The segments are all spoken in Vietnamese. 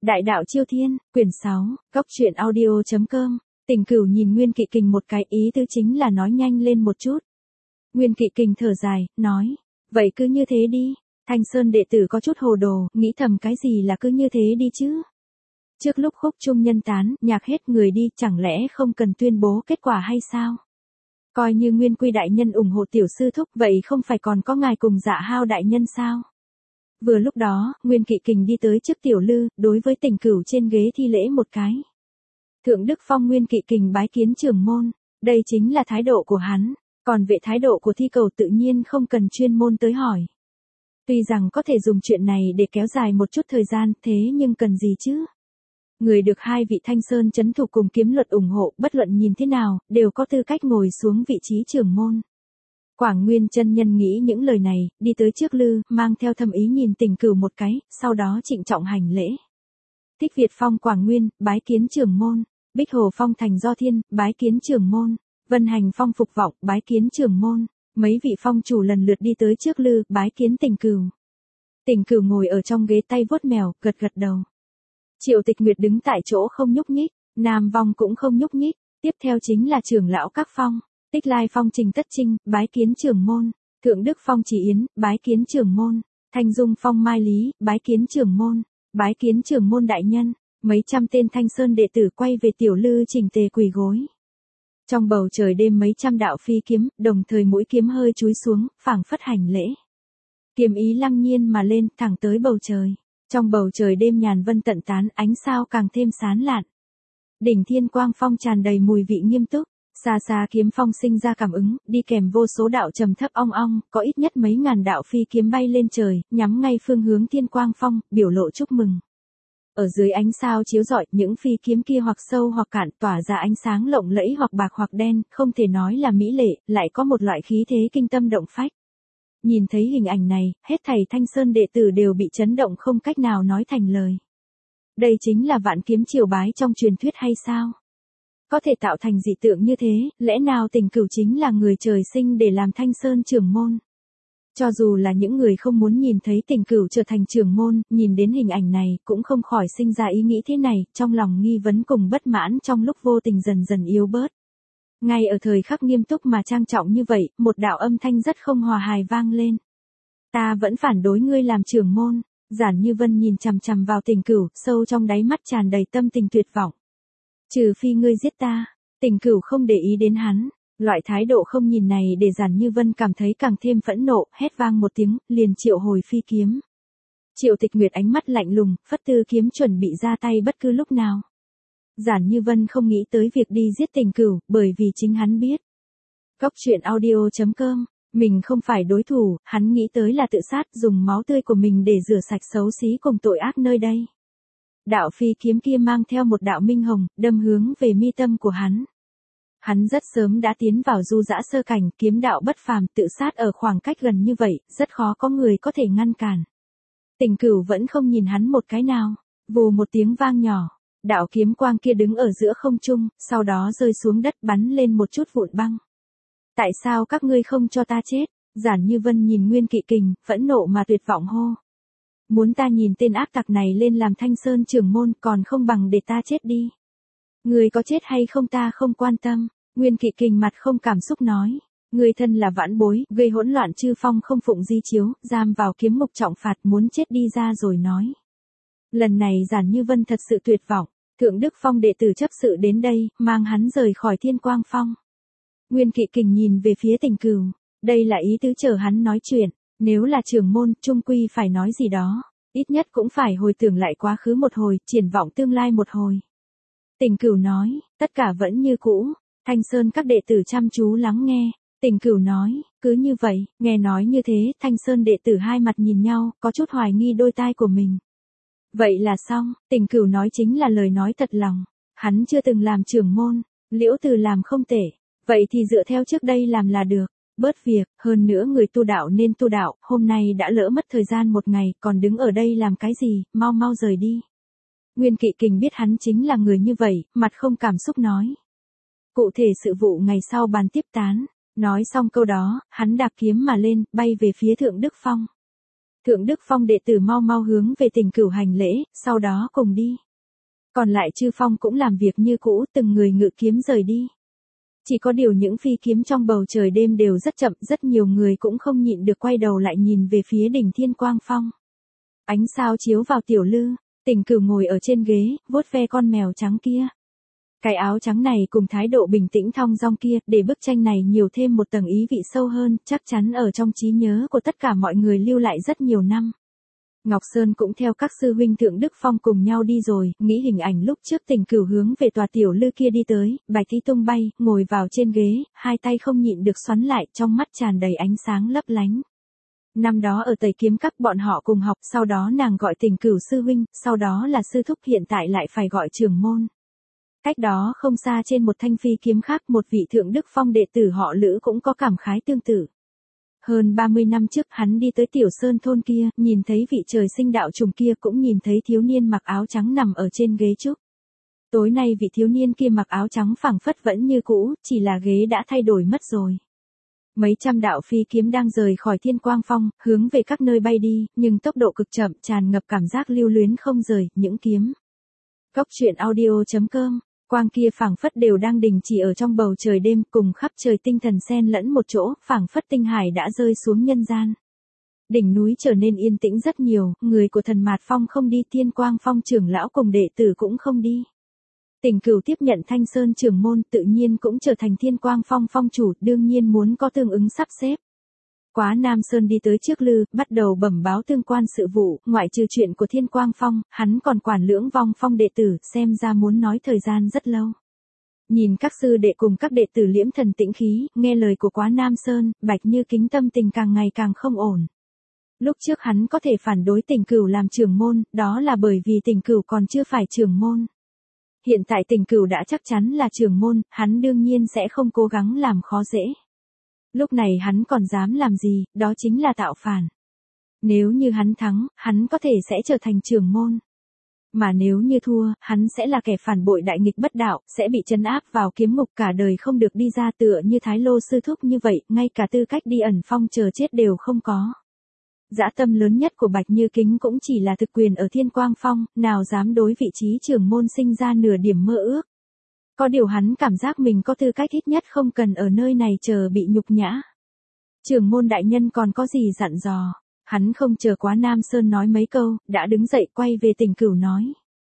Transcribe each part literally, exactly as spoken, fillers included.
Đại đạo Chiêu Thiên, quyển sáu, góc truyện audio chấm com. Tình Cửu nhìn Nguyên Kỵ Kình một cái, ý tứ chính là nói nhanh lên một chút. Nguyên Kỵ Kình thở dài, nói, vậy cứ như thế đi. Thanh Sơn đệ tử có chút hồ đồ, nghĩ thầm cái gì là cứ như thế đi chứ. Trước lúc khúc trung nhân tán, nhạc hết người đi, chẳng lẽ không cần tuyên bố kết quả hay sao? Coi như Nguyên Quy đại nhân ủng hộ tiểu sư thúc, vậy không phải còn có ngài cùng Dạ Hao đại nhân sao? Vừa lúc đó, Nguyên Kỵ Kình đi tới trước Tiểu Lư, đối với Tình Cửu trên ghế thi lễ một cái. Thượng Đức Phong Nguyên Kỵ Kình bái kiến trưởng môn, đây chính là thái độ của hắn, còn về thái độ của thi cầu tự nhiên không cần chuyên môn tới hỏi. Tuy rằng có thể dùng chuyện này để kéo dài một chút thời gian, thế nhưng cần gì chứ? Người được hai vị Thanh Sơn chấn thủ cùng kiếm luật ủng hộ, bất luận nhìn thế nào, đều có tư cách ngồi xuống vị trí trưởng môn. Quảng Nguyên chân nhân nghĩ những lời này, đi tới trước Lư, mang theo thâm ý nhìn Tình Cửu một cái, sau đó trịnh trọng hành lễ. Thích Việt Phong Quảng Nguyên, bái kiến trưởng môn. Bích Hồ Phong Thành Do Thiên, bái kiến trưởng môn. Vân Hành Phong Phục Vọng, bái kiến trưởng môn. Mấy vị phong chủ lần lượt đi tới trước Lư, bái kiến Tình Cửu. Tình Cửu ngồi ở trong ghế tay vuốt mèo, gật gật đầu. Triệu Tịch Nguyệt đứng tại chỗ không nhúc nhích, Nam Vong cũng không nhúc nhích, tiếp theo chính là trưởng lão các phong. Tích Lai Phong Trình Tất Trinh, bái kiến trưởng môn. Thượng Đức Phong Chỉ Yến, bái kiến trưởng môn. Thanh Dung Phong Mai Lý, bái kiến trưởng môn. Bái kiến trưởng môn đại nhân. Mấy trăm tên Thanh Sơn đệ tử quay về Tiểu Lư chỉnh tề quỳ gối. Trong bầu trời đêm mấy trăm đạo phi kiếm, đồng thời mũi kiếm hơi chúi xuống, phảng phất hành lễ. Kiếm ý lăng nhiên mà lên, thẳng tới bầu trời. Trong bầu trời đêm nhàn vân tận tán, ánh sao càng thêm sáng lạn. Đỉnh Thiên Quang Phong tràn đầy mùi vị nghiêm túc. Xa xa kiếm phong sinh ra cảm ứng, đi kèm vô số đạo trầm thấp ong ong, có ít nhất mấy ngàn đạo phi kiếm bay lên trời, nhắm ngay phương hướng Thiên Quang Phong, biểu lộ chúc mừng. Ở dưới ánh sao chiếu rọi, những phi kiếm kia hoặc sâu hoặc cạn, tỏa ra ánh sáng lộng lẫy hoặc bạc hoặc đen, không thể nói là mỹ lệ, lại có một loại khí thế kinh tâm động phách. Nhìn thấy hình ảnh này, hết thảy Thanh Sơn đệ tử đều bị chấn động không cách nào nói thành lời. Đây chính là vạn kiếm triều bái trong truyền thuyết hay sao? Có thể tạo thành dị tượng như thế, lẽ nào Tình Cửu chính là người trời sinh để làm Thanh Sơn trưởng môn? Cho dù là những người không muốn nhìn thấy Tình Cửu trở thành trưởng môn, nhìn đến hình ảnh này, cũng không khỏi sinh ra ý nghĩ thế này, trong lòng nghi vấn cùng bất mãn trong lúc vô tình dần dần yếu bớt. Ngay ở thời khắc nghiêm túc mà trang trọng như vậy, một đạo âm thanh rất không hòa hài vang lên. Ta vẫn phản đối ngươi làm trưởng môn. Giản Như Vân nhìn chằm chằm vào Tình Cửu, sâu trong đáy mắt tràn đầy tâm tình tuyệt vọng. Trừ phi ngươi giết ta. Tình Cửu không để ý đến hắn. Loại thái độ không nhìn này để Giản Như Vân cảm thấy càng thêm phẫn nộ, hét vang một tiếng, liền triệu hồi phi kiếm. Triệu Tịch Nguyệt ánh mắt lạnh lùng, phất tư kiếm chuẩn bị ra tay bất cứ lúc nào. Giản Như Vân không nghĩ tới việc đi giết Tình Cửu, bởi vì chính hắn biết. Góc truyện audio chấm com, mình không phải đối thủ, hắn nghĩ tới là tự sát, dùng máu tươi của mình để rửa sạch xấu xí cùng tội ác nơi đây. Đạo phi kiếm kia mang theo một đạo minh hồng, đâm hướng về mi tâm của hắn. Hắn rất sớm đã tiến vào du dã sơ cảnh, kiếm đạo bất phàm, tự sát ở khoảng cách gần như vậy, rất khó có người có thể ngăn cản. Tình Cửu vẫn không nhìn hắn một cái nào, vù một tiếng vang nhỏ, đạo kiếm quang kia đứng ở giữa không trung, sau đó rơi xuống đất bắn lên một chút vụn băng. Tại sao các ngươi không cho ta chết? Giản Như Vân nhìn Nguyên Kỵ Kình, phẫn nộ mà tuyệt vọng hô. Muốn ta nhìn tên ác tặc này lên làm Thanh Sơn trưởng môn, còn không bằng để ta chết đi. Người có chết hay không ta không quan tâm. Nguyên Kỵ Kình mặt không cảm xúc nói. Người thân là vãn bối, gây hỗn loạn chư phong không phụng di chiếu, giam vào kiếm ngục trọng phạt, muốn chết đi ra rồi nói. Lần này Giản Như Vân thật sự tuyệt vọng. Thượng Đức Phong đệ tử chấp sự đến đây, mang hắn rời khỏi Thiên Quang Phong. Nguyên Kỵ Kình nhìn về phía Tình Cửu. Đây là ý tứ chờ hắn nói chuyện. Nếu là trưởng môn, trung quy phải nói gì đó. Ít nhất cũng phải hồi tưởng lại quá khứ một hồi, triển vọng tương lai một hồi. Tình Cửu nói, tất cả vẫn như cũ. Thanh Sơn các đệ tử chăm chú lắng nghe. Tình Cửu nói, cứ như vậy, nghe nói như thế, Thanh Sơn đệ tử hai mặt nhìn nhau, có chút hoài nghi đôi tai của mình. Vậy là xong, Tình Cửu nói chính là lời nói thật lòng. Hắn chưa từng làm trưởng môn, Liễu Từ làm không tệ. Vậy thì dựa theo trước đây làm là được. Bớt việc, hơn nữa người tu đạo nên tu đạo, hôm nay đã lỡ mất thời gian một ngày, còn đứng ở đây làm cái gì, mau mau rời đi. Nguyên Kỵ Kình biết hắn chính là người như vậy, mặt không cảm xúc nói. Cụ thể sự vụ ngày sau bàn tiếp tán. Nói xong câu đó, hắn đạp kiếm mà lên, bay về phía Thượng Đức Phong. Thượng Đức Phong đệ tử mau mau hướng về Tình Cửu hành lễ, sau đó cùng đi. Còn lại chư phong cũng làm việc như cũ, từng người ngự kiếm rời đi. Chỉ có điều những phi kiếm trong bầu trời đêm đều rất chậm, rất nhiều người cũng không nhịn được quay đầu lại nhìn về phía đỉnh Thiên Quang Phong. Ánh sao chiếu vào tiểu lư, Tình Cửu ngồi ở trên ghế, vuốt ve con mèo trắng kia. Cái áo trắng này cùng thái độ bình tĩnh thong dong kia, để bức tranh này nhiều thêm một tầng ý vị sâu hơn, chắc chắn ở trong trí nhớ của tất cả mọi người lưu lại rất nhiều năm. Ngọc Sơn cũng theo các sư huynh Thượng Đức Phong cùng nhau đi rồi, nghĩ hình ảnh lúc trước Tình Cửu hướng về tòa tiểu lư kia đi tới, bài tí tung bay, ngồi vào trên ghế, hai tay không nhịn được xoắn lại, trong mắt tràn đầy ánh sáng lấp lánh. Năm đó ở Tây Kiếm Các bọn họ cùng học, sau đó nàng gọi Tình Cửu sư huynh, sau đó là sư thúc, hiện tại lại phải gọi trưởng môn. Cách đó không xa trên một thanh phi kiếm khác, một vị Thượng Đức Phong đệ tử họ Lữ cũng có cảm khái tương tự. Hơn ba mươi năm trước hắn đi tới Tiểu Sơn thôn kia, nhìn thấy vị trời sinh đạo trùng kia, cũng nhìn thấy thiếu niên mặc áo trắng nằm ở trên ghế trúc. Tối nay vị thiếu niên kia mặc áo trắng phảng phất vẫn như cũ, chỉ là ghế đã thay đổi mất rồi. Mấy trăm đạo phi kiếm đang rời khỏi Thiên Quang Phong, hướng về các nơi bay đi, nhưng tốc độ cực chậm, tràn ngập cảm giác lưu luyến không rời, những kiếm. Cốc truyện audio chấm com, quang kia phảng phất đều đang đình chỉ ở trong bầu trời đêm, cùng khắp trời tinh thần xen lẫn một chỗ, phảng phất tinh hải đã rơi xuống nhân gian. Đỉnh núi trở nên yên tĩnh rất nhiều, người của Thần Mạt Phong không đi, Thiên Quang Phong trưởng lão cùng đệ tử cũng không đi. Tình Cửu tiếp nhận Thanh Sơn trưởng môn, tự nhiên cũng trở thành Thiên Quang Phong phong chủ, đương nhiên muốn có tương ứng sắp xếp. Quá Nam Sơn đi tới trước lư, bắt đầu bẩm báo tương quan sự vụ, ngoại trừ chuyện của Thiên Quang Phong, hắn còn quản Lưỡng Vong Phong đệ tử, xem ra muốn nói thời gian rất lâu. Nhìn các sư đệ cùng các đệ tử liễm thần tĩnh khí, nghe lời của Quá Nam Sơn, Bạch Như Kính tâm tình càng ngày càng không ổn. Lúc trước hắn có thể phản đối Tình Cửu làm trưởng môn, đó là bởi vì Tình Cửu còn chưa phải trưởng môn. Hiện tại Tình Cửu đã chắc chắn là trưởng môn, hắn đương nhiên sẽ không cố gắng làm khó dễ. Lúc này hắn còn dám làm gì, đó chính là tạo phản. Nếu như hắn thắng, hắn có thể sẽ trở thành trưởng môn. Mà nếu như thua, hắn sẽ là kẻ phản bội đại nghịch bất đạo, sẽ bị trấn áp vào kiếm ngục cả đời không được đi ra, tựa như Thái Lô sư thúc như vậy, ngay cả tư cách đi ẩn phong chờ chết đều không có. Dã tâm lớn nhất của Bạch Như Kính cũng chỉ là thực quyền ở Thiên Quang Phong, nào dám đối vị trí trưởng môn sinh ra nửa điểm mơ ước. Có điều hắn cảm giác mình có tư cách ít nhất không cần ở nơi này chờ bị nhục nhã. Trưởng môn đại nhân còn có gì dặn dò, hắn không chờ Quá Nam Sơn nói mấy câu, đã đứng dậy quay về Tình Cửu nói.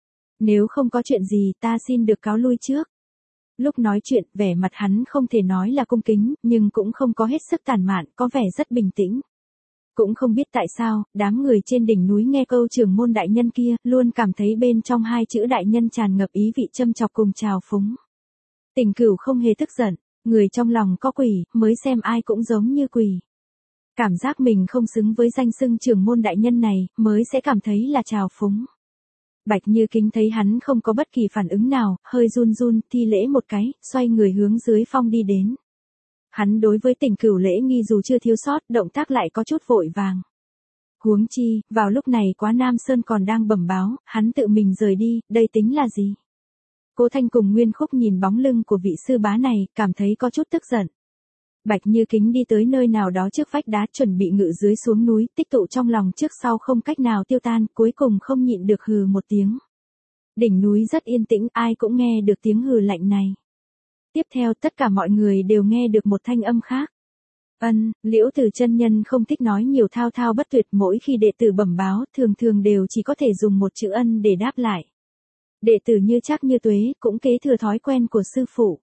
Nếu không có chuyện gì ta xin được cáo lui trước. Lúc nói chuyện, vẻ mặt hắn không thể nói là cung kính, nhưng cũng không có hết sức tàn mạn, có vẻ rất bình tĩnh. Cũng không biết tại sao, đám người trên đỉnh núi nghe câu trưởng môn đại nhân kia, luôn cảm thấy bên trong hai chữ đại nhân tràn ngập ý vị châm chọc cùng trào phúng. Tình Cửu không hề tức giận, người trong lòng có quỷ, mới xem ai cũng giống như quỷ. Cảm giác mình không xứng với danh xưng trưởng môn đại nhân này, mới sẽ cảm thấy là trào phúng. Bạch Như Kính thấy hắn không có bất kỳ phản ứng nào, hơi run run, thi lễ một cái, xoay người hướng dưới phong đi đến. Hắn đối với Tình Cửu lễ nghi dù chưa thiếu sót, động tác lại có chút vội vàng. Huống chi, vào lúc này Quá Nam Sơn còn đang bẩm báo, hắn tự mình rời đi, đây tính là gì? Cố Thanh cùng Nguyên Khúc nhìn bóng lưng của vị sư bá này, cảm thấy có chút tức giận. Bạch Như Kính đi tới nơi nào đó trước vách đá, chuẩn bị ngự dưới xuống núi, tích tụ trong lòng trước sau không cách nào tiêu tan, cuối cùng không nhịn được hừ một tiếng. Đỉnh núi rất yên tĩnh, ai cũng nghe được tiếng hừ lạnh này. Tiếp theo tất cả mọi người đều nghe được một thanh âm khác. Ân, Liễu Từ chân nhân không thích nói nhiều thao thao bất tuyệt, mỗi khi đệ tử bẩm báo, thường thường đều chỉ có thể dùng một chữ ân để đáp lại. Đệ tử như Trác Như Tuế cũng kế thừa thói quen của sư phụ.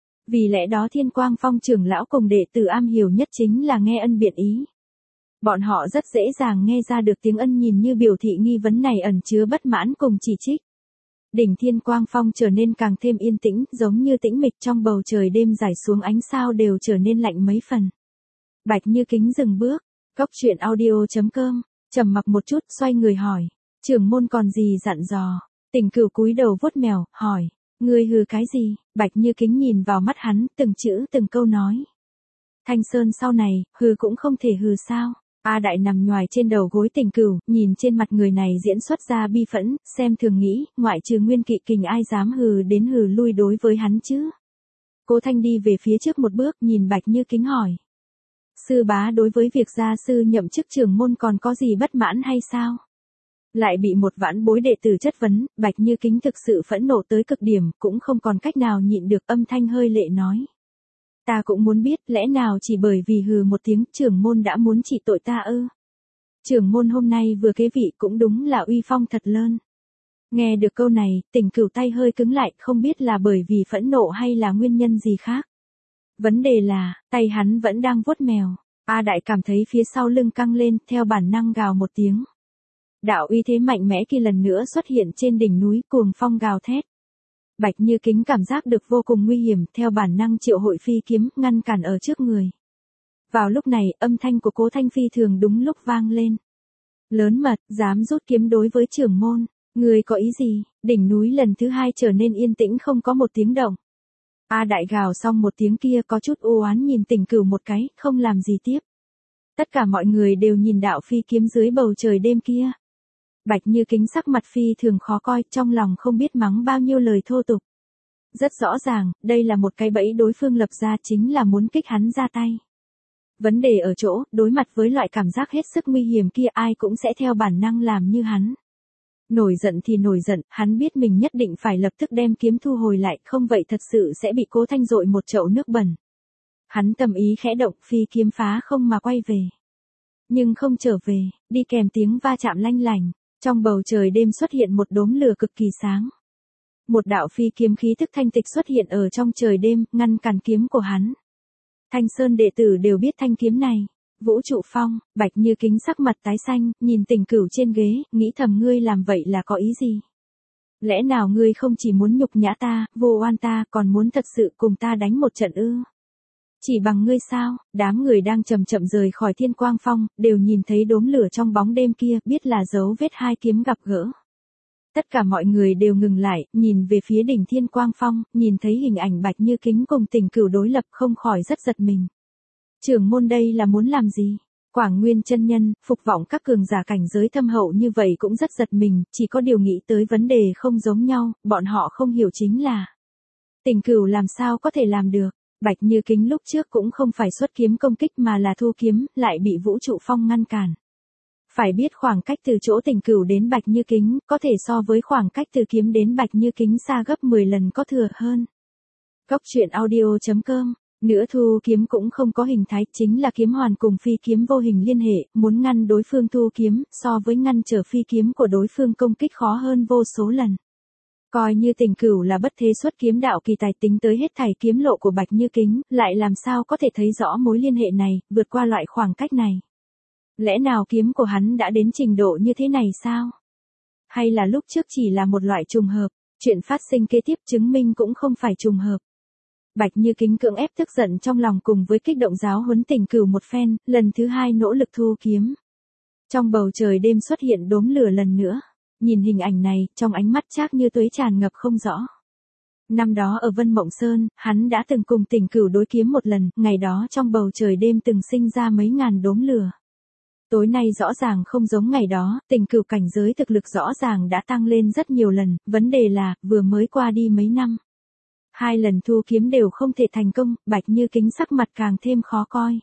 Vì lẽ đó Thiên Quang Phong trưởng lão cùng đệ tử am hiểu nhất chính là nghe ân biện ý. Bọn họ rất dễ dàng nghe ra được tiếng ân, nhìn như biểu thị nghi vấn này ẩn chứa bất mãn cùng chỉ trích. Đỉnh Thiên Quang Phong trở nên càng thêm yên tĩnh, giống như tĩnh mịch, trong bầu trời đêm rải xuống ánh sao đều trở nên lạnh mấy phần. Bạch Như Kính dừng bước, cốc truyện audio chấm com, trầm mặc một chút, xoay người hỏi, trưởng môn còn gì dặn dò? Tình Cửu cúi đầu vuốt mèo, hỏi, ngươi hừ cái gì? Bạch Như Kính nhìn vào mắt hắn, từng chữ từng câu nói. Thanh Sơn sau này, hừ cũng không thể hừ sao? A Đại nằm nhoài trên đầu gối Tình Cửu, nhìn trên mặt người này diễn xuất ra bi phẫn, xem thường nghĩ, ngoại trừ Nguyên Kỵ Kình ai dám hừ đến hừ lui đối với hắn chứ? Cố Thanh đi về phía trước một bước, nhìn Bạch Như Kính hỏi. Sư bá đối với việc gia sư nhậm chức trưởng môn còn có gì bất mãn hay sao? Lại bị một vãn bối đệ tử chất vấn, Bạch Như Kính thực sự phẫn nộ tới cực điểm, cũng không còn cách nào nhịn được, âm thanh hơi lệ nói. Ta cũng muốn biết, lẽ nào chỉ bởi vì hừ một tiếng trưởng môn đã muốn trị tội ta ư? Trưởng môn hôm nay vừa kế vị cũng đúng là uy phong thật lớn. Nghe được câu này, Tình Cửu tay hơi cứng lại, không biết là bởi vì phẫn nộ hay là nguyên nhân gì khác. Vấn đề là, tay hắn vẫn đang vuốt mèo. A Đại cảm thấy phía sau lưng căng lên, theo bản năng gào một tiếng. Đạo uy thế mạnh mẽ kia lần nữa xuất hiện trên đỉnh núi, cuồng phong gào thét. Bạch Như Kính cảm giác được vô cùng nguy hiểm, theo bản năng triệu hội phi kiếm, ngăn cản ở trước người. Vào lúc này, âm thanh của Cố Thanh Phi thường đúng lúc vang lên. Lớn mật, dám rút kiếm đối với trưởng môn, người có ý gì? Đỉnh núi lần thứ hai trở nên yên tĩnh, không có một tiếng động. A Đại gào xong một tiếng kia có chút u oán nhìn Tình Cửu một cái, không làm gì tiếp. Tất cả mọi người đều nhìn đạo phi kiếm dưới bầu trời đêm kia. Bạch Như Kính sắc mặt phi thường khó coi, trong lòng không biết mắng bao nhiêu lời thô tục. Rất rõ ràng, đây là một cái bẫy đối phương lập ra, chính là muốn kích hắn ra tay. Vấn đề ở chỗ, đối mặt với loại cảm giác hết sức nguy hiểm kia ai cũng sẽ theo bản năng làm như hắn. Nổi giận thì nổi giận, hắn biết mình nhất định phải lập tức đem kiếm thu hồi lại, không vậy thật sự sẽ bị Cố Thanh dội một chậu nước bẩn. Hắn tâm ý khẽ động, phi kiếm phá không mà quay về. Nhưng không trở về, đi kèm tiếng va chạm lanh lành, trong bầu trời đêm xuất hiện một đốm lửa cực kỳ sáng. Một đạo phi kiếm khí tức thanh tịch xuất hiện ở trong trời đêm, ngăn cản kiếm của hắn. Thanh Sơn đệ tử đều biết thanh kiếm này. Vũ Trụ Phong, Bạch Như Kính sắc mặt tái xanh, nhìn Tình Cửu trên ghế, nghĩ thầm ngươi làm vậy là có ý gì? Lẽ nào ngươi không chỉ muốn nhục nhã ta, vô oan ta, còn muốn thật sự cùng ta đánh một trận ư? Chỉ bằng ngươi sao? Đám người đang chậm chậm rời khỏi Thiên Quang Phong, đều nhìn thấy đốm lửa trong bóng đêm kia, biết là dấu vết hai kiếm gặp gỡ. Tất cả mọi người đều ngừng lại, nhìn về phía đỉnh Thiên Quang Phong, nhìn thấy hình ảnh Bạch Như Kính cùng Tình Cửu đối lập, không khỏi rất giật mình. Trưởng môn đây là muốn làm gì? Quảng Nguyên chân nhân, phục vọng các cường giả cảnh giới thâm hậu như vậy cũng rất giật mình, chỉ có điều nghĩ tới vấn đề không giống nhau, bọn họ không hiểu chính là Tình Cửu làm sao có thể làm được. Bạch Như Kính lúc trước cũng không phải xuất kiếm công kích mà là thu kiếm, lại bị Vũ Trụ Phong ngăn cản. Phải biết khoảng cách từ chỗ Tình Cửu đến Bạch Như Kính, có thể so với khoảng cách từ kiếm đến Bạch Như Kính xa gấp mười lần có thừa hơn. Góc truyện audio chấm com. Nữa thu kiếm cũng không có hình thái, chính là kiếm hoàn cùng phi kiếm vô hình liên hệ, muốn ngăn đối phương thu kiếm, so với ngăn trở phi kiếm của đối phương công kích khó hơn vô số lần. Coi như Tình Cửu là bất thế xuất kiếm đạo kỳ tài, tính tới hết thảy kiếm lộ của Bạch Như Kính, lại làm sao có thể thấy rõ mối liên hệ này, vượt qua loại khoảng cách này. Lẽ nào kiếm của hắn đã đến trình độ như thế này sao? Hay là lúc trước chỉ là một loại trùng hợp, chuyện phát sinh kế tiếp chứng minh cũng không phải trùng hợp. Bạch Như Kính cưỡng ép tức giận trong lòng cùng với kích động giáo huấn Tình Cửu một phen, lần thứ hai nỗ lực thu kiếm. Trong bầu trời đêm xuất hiện đốm lửa lần nữa. Nhìn hình ảnh này, trong ánh mắt Trác Như Tuế tràn ngập không rõ. Năm đó ở Vân Mộng Sơn, hắn đã từng cùng Tình Cửu đối kiếm một lần, ngày đó trong bầu trời đêm từng sinh ra mấy ngàn đốm lửa. Tối nay rõ ràng không giống ngày đó, Tình Cửu cảnh giới thực lực rõ ràng đã tăng lên rất nhiều lần, vấn đề là, vừa mới qua đi mấy năm. Hai lần thu kiếm đều không thể thành công, Bạch Như Kính sắc mặt càng thêm khó coi.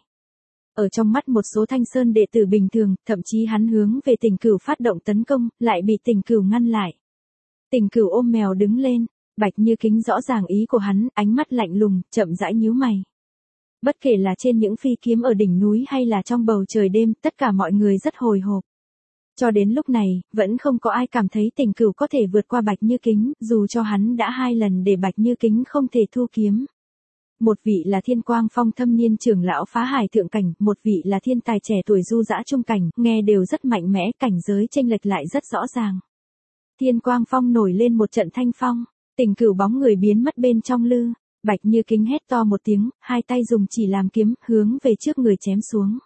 Ở trong mắt một số Thanh Sơn đệ tử bình thường, thậm chí hắn hướng về Tình Cửu phát động tấn công, lại bị Tình Cửu ngăn lại. Tình Cửu ôm mèo đứng lên, Bạch Như Kính rõ ràng ý của hắn, ánh mắt lạnh lùng, chậm rãi nhíu mày. Bất kể là trên những phi kiếm ở đỉnh núi hay là trong bầu trời đêm, tất cả mọi người rất hồi hộp. Cho đến lúc này, vẫn không có ai cảm thấy Tình Cửu có thể vượt qua Bạch Như Kính, dù cho hắn đã hai lần để Bạch Như Kính không thể thu kiếm. Một vị là Thiên Quang Phong thâm niên trưởng lão phá hải thượng cảnh, một vị là thiên tài trẻ tuổi du dã trung cảnh, nghe đều rất mạnh mẽ, cảnh giới chênh lệch lại rất rõ ràng. Thiên Quang Phong nổi lên một trận thanh phong, Tình Cửu bóng người biến mất bên trong lư, Bạch Như Kính hét to một tiếng, hai tay dùng chỉ làm kiếm, hướng về trước người chém xuống.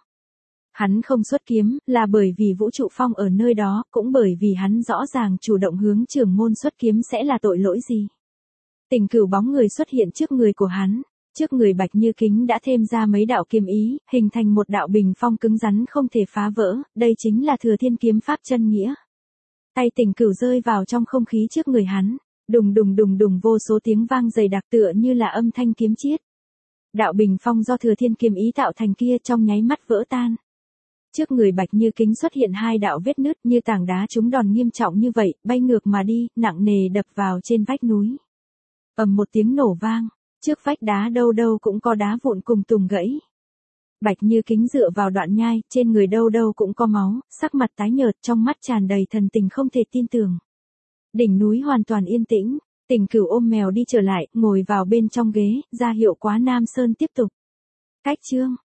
Hắn không xuất kiếm, là bởi vì Vũ Trụ Phong ở nơi đó, cũng bởi vì hắn rõ ràng chủ động hướng trưởng môn xuất kiếm sẽ là tội lỗi gì. Tình Cửu bóng người xuất hiện trước người của hắn, trước người Bạch Như Kính đã thêm ra mấy đạo kiếm ý, hình thành một đạo bình phong cứng rắn không thể phá vỡ, đây chính là Thừa Thiên kiếm pháp chân nghĩa. Tay Tình Cửu rơi vào trong không khí trước người hắn, đùng đùng đùng đùng vô số tiếng vang dày đặc tựa như là âm thanh kiếm chiết. Đạo bình phong do Thừa Thiên kiếm ý tạo thành kia trong nháy mắt vỡ tan. Trước người Bạch Như Kính xuất hiện hai đạo vết nứt như tảng đá trúng đòn nghiêm trọng như vậy, bay ngược mà đi, nặng nề đập vào trên vách núi. Ầm một tiếng nổ vang, trước vách đá đâu đâu cũng có đá vụn cùng tùng gãy. Bạch Như Kính dựa vào đoạn nhai, trên người đâu đâu cũng có máu, sắc mặt tái nhợt, trong mắt tràn đầy thần tình không thể tin tưởng. Đỉnh núi hoàn toàn yên tĩnh, Tỉnh Cửu ôm mèo đi trở lại, ngồi vào bên trong ghế, ra hiệu Quá Nam Sơn tiếp tục. Cách chương